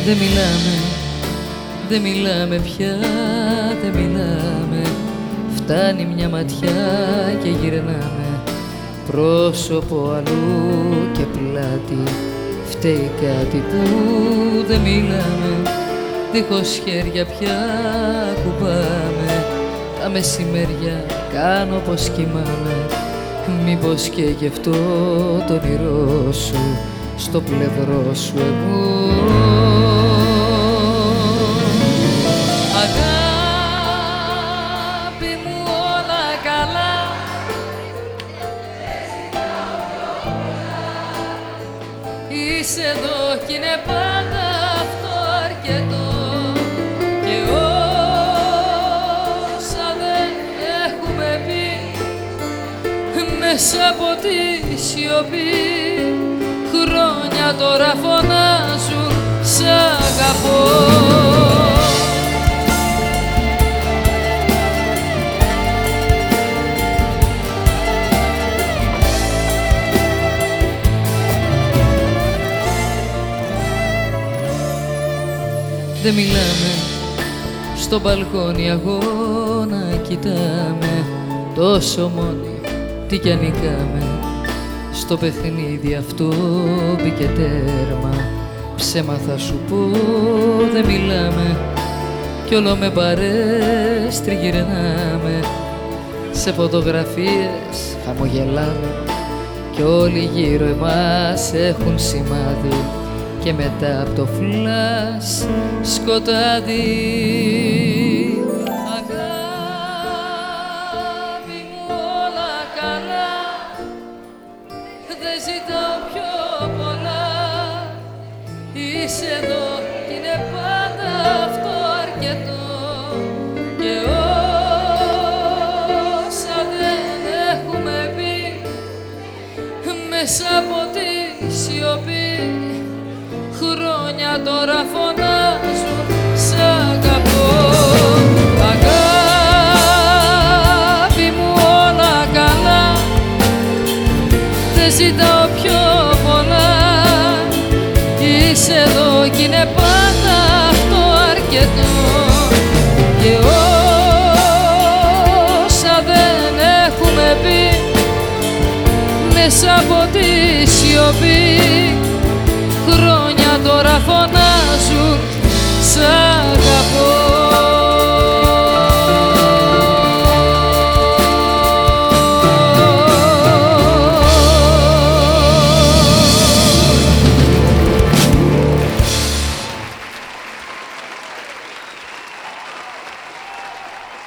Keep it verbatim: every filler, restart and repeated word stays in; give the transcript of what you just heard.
Δεν μιλάμε, δεν μιλάμε πια, δεν μιλάμε. Φτάνει μια ματιά και γυρνάμε πρόσωπο αλλού και πλάτη. Φταίει κάτι που δεν μιλάμε, δίχως χέρια πια κουπάμε. Τα μεσημέρια κάνω πως κοιμάμαι, μήπως και γι' αυτό το όνειρό σου στο πλευρό σου εγώ. Αγάπη μου όλα καλά, είσαι εδώ κι είναι πάντα αυτό αρκετό. Και όσα δεν έχουμε πει μέσα από τη σιωπή, χρόνια τώρα φωνάζουν σ' αγαπώ. Δεν μιλάμε, στο μπαλκόνι αγώνα κοιτάμε, τόσο μόνοι τι κι αν νικάμε. Στο παιχνίδι αυτό μπήκε τέρμα, ψέμα θα σου πω δεν μιλάμε. Κι όλο με παρές τριγυρνάμε, σε φωτογραφίες χαμογελάμε. Κι όλοι γύρω εμάς έχουν σημάδι και μετά απ' το φλας σκοτάδι. Αγάπη μου όλα καλά, δεν ζητάω πιο πολλά. Είσαι εδώ κι είναι πάντα αυτό αρκετό. Και όσα δεν έχουμε πει μέσα από τη σιωπή, χρόνια τώρα φωνάζουν σ' αγαπώ. Αγάπη μου όλα καλά, δεν ζητάω πιο πολλά. Είσαι εδώ κι είναι πάντα αυτό αρκετό. Και όσα δεν έχουμε πει μέσα από τη σιωπή, χρόνια τώρα φωνάζουν σ' αγαπώ.